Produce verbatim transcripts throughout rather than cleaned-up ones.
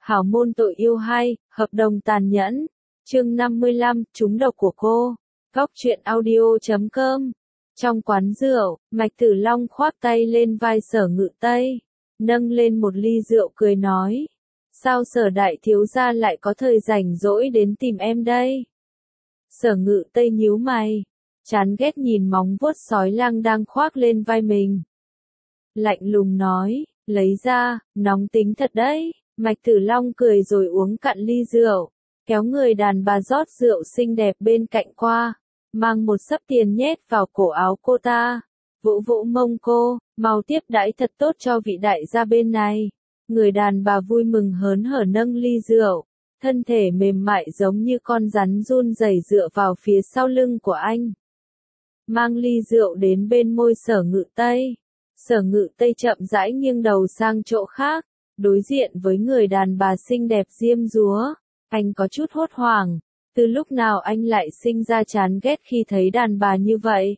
Hảo môn tội yêu hay, hợp đồng tàn nhẫn. Chương năm mươi lăm, trúng độc của cô. Góc truyện audio chấm com. Trong quán rượu, Mạch Tử Long khoác tay lên vai Sở Ngự Tây, nâng lên một ly rượu cười nói. Sao Sở đại thiếu gia lại có thời rảnh rỗi đến tìm em đây? Sở Ngự Tây nhíu mày, chán ghét nhìn móng vuốt sói lang đang khoác lên vai mình. Lạnh lùng nói, lấy ra, nóng tính thật đấy. Mạch Tử Long cười rồi uống cạn ly rượu, kéo người đàn bà rót rượu xinh đẹp bên cạnh qua, mang một xấp tiền nhét vào cổ áo cô ta, vỗ vỗ mông cô, mau tiếp đãi thật tốt cho vị đại gia bên này. Người đàn bà vui mừng hớn hở nâng ly rượu, thân thể mềm mại giống như con rắn run rẩy dựa vào phía sau lưng của anh. Mang ly rượu đến bên môi Sở Ngự Tây. Sở Ngự Tây chậm rãi nghiêng đầu sang chỗ khác, đối diện với người đàn bà xinh đẹp diêm dúa. Anh có chút hốt hoảng, từ lúc nào anh lại sinh ra chán ghét khi thấy đàn bà như vậy.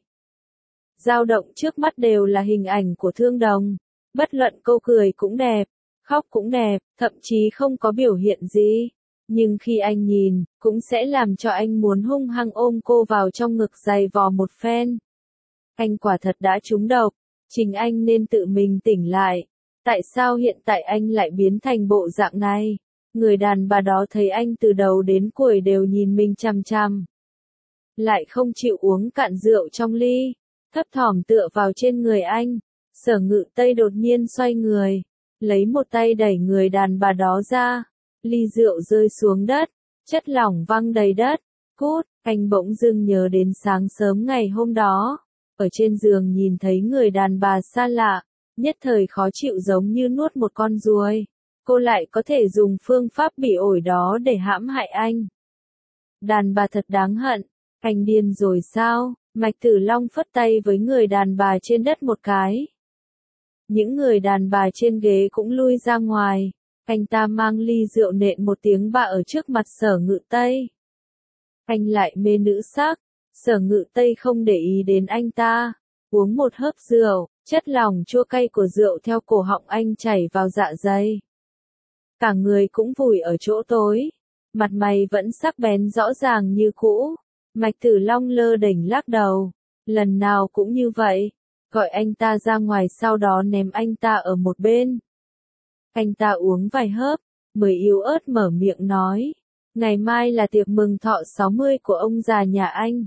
Dao động trước mắt đều là hình ảnh của Thương Đồng, bất luận cô cười cũng đẹp, khóc cũng đẹp, thậm chí không có biểu hiện gì. Nhưng khi anh nhìn, cũng sẽ làm cho anh muốn hung hăng ôm cô vào trong ngực giày vò một phen. Anh quả thật đã trúng độc, chính anh nên tự mình tỉnh lại. Tại sao hiện tại anh lại biến thành bộ dạng này? Người đàn bà đó thấy anh từ đầu đến cuối đều nhìn mình chằm chằm, lại không chịu uống cạn rượu trong ly, thấp thỏm tựa vào trên người anh. Sở Ngự Tây đột nhiên xoay người, lấy một tay đẩy người đàn bà đó ra, ly rượu rơi xuống đất, chất lỏng văng đầy đất. Cút, anh bỗng dưng nhớ đến sáng sớm ngày hôm đó, ở trên giường nhìn thấy người đàn bà xa lạ, nhất thời khó chịu giống như nuốt một con ruồi. Cô lại có thể dùng phương pháp bị ổi đó để hãm hại anh. Đàn bà thật đáng hận, anh điên rồi sao? Mạch Tử Long phất tay với người đàn bà trên đất một cái. Những người đàn bà trên ghế cũng lui ra ngoài. Anh ta mang ly rượu nện một tiếng bạ ở trước mặt Sở Ngự Tây. Anh lại mê nữ sắc. Sở Ngự Tây không để ý đến anh ta, uống một hớp rượu, chất lỏng chua cay của rượu theo cổ họng anh chảy vào dạ dày. Cả người cũng vùi ở chỗ tối, mặt mày vẫn sắc bén rõ ràng như cũ. Mạch Tử Long lơ đễnh lắc đầu, lần nào cũng như vậy, gọi anh ta ra ngoài sau đó ném anh ta ở một bên. Anh ta uống vài hớp, mới yếu ớt mở miệng nói, ngày mai là tiệc mừng thọ sáu mươi của ông già nhà anh.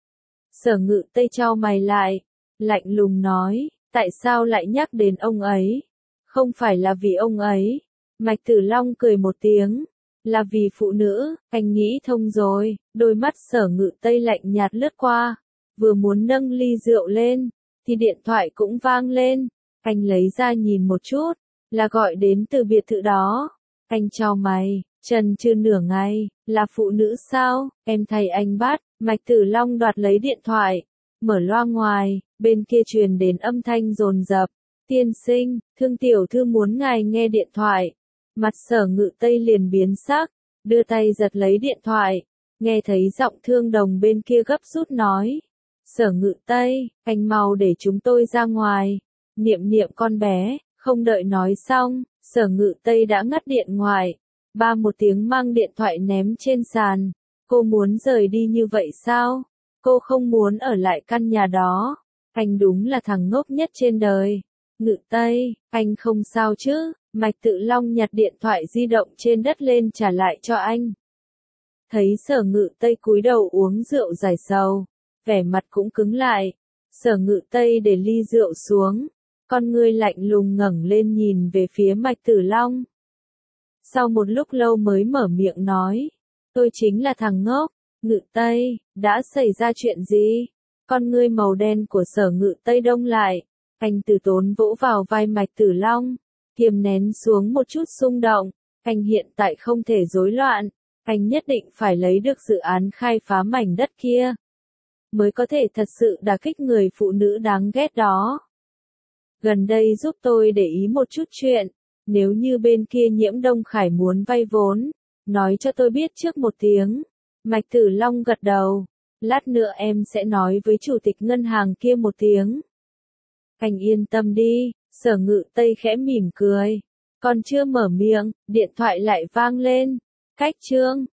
Sở Ngự Tây chau mày lại, lạnh lùng nói, tại sao lại nhắc đến ông ấy? Không phải là vì ông ấy. Mạch Tử Long cười một tiếng, là vì phụ nữ. Anh nghĩ thông rồi. Đôi mắt Sở Ngự Tây lạnh nhạt lướt qua, vừa muốn nâng ly rượu lên, thì điện thoại cũng vang lên. Anh lấy ra nhìn một chút, là gọi đến từ biệt thự đó. Anh chau mày, chần chừ nửa ngày, là phụ nữ sao? Em thay anh bắt. Mạch Tử Long đoạt lấy điện thoại, mở loa ngoài, bên kia truyền đến âm thanh dồn dập. Tiên sinh, Thương tiểu thư muốn ngài nghe điện thoại. Mặt Sở Ngự Tây liền biến sắc, đưa tay giật lấy điện thoại, nghe thấy giọng Thương Đồng bên kia gấp rút nói. Sở Ngự Tây, anh mau để chúng tôi ra ngoài. Niệm niệm con bé. Không đợi nói xong, Sở Ngự Tây đã ngắt điện ngoài. Ba một tiếng mang điện thoại ném trên sàn. Cô muốn rời đi như vậy sao? Cô không muốn ở lại căn nhà đó. Anh đúng là thằng ngốc nhất trên đời. Ngự Tây, anh không sao chứ? Mạch Tử Long nhặt điện thoại di động trên đất lên trả lại cho anh. Thấy Sở Ngự Tây cúi đầu uống rượu giải sầu, vẻ mặt cũng cứng lại. Sở Ngự Tây để ly rượu xuống, con ngươi lạnh lùng ngẩng lên nhìn về phía Mạch Tử Long. Sau một lúc lâu mới mở miệng nói, tôi chính là thằng ngốc. Ngự Tây, đã xảy ra chuyện gì? Con ngươi màu đen của Sở Ngự Tây đông lại, anh từ tốn vỗ vào vai Mạch Tử Long, kiềm nén xuống một chút xung động. Anh hiện tại không thể rối loạn, anh nhất định phải lấy được dự án khai phá mảnh đất kia, mới có thể thật sự đả kích người phụ nữ đáng ghét đó. Gần đây giúp tôi để ý một chút chuyện, nếu như bên kia Nhiễm Đông Khải muốn vay vốn, nói cho tôi biết trước một tiếng. Mạch Tử Long gật đầu, lát nữa em sẽ nói với chủ tịch ngân hàng kia một tiếng. Anh yên tâm đi. Sở Ngự Tây khẽ mỉm cười, Còn chưa mở miệng, điện thoại lại vang lên. Cách chương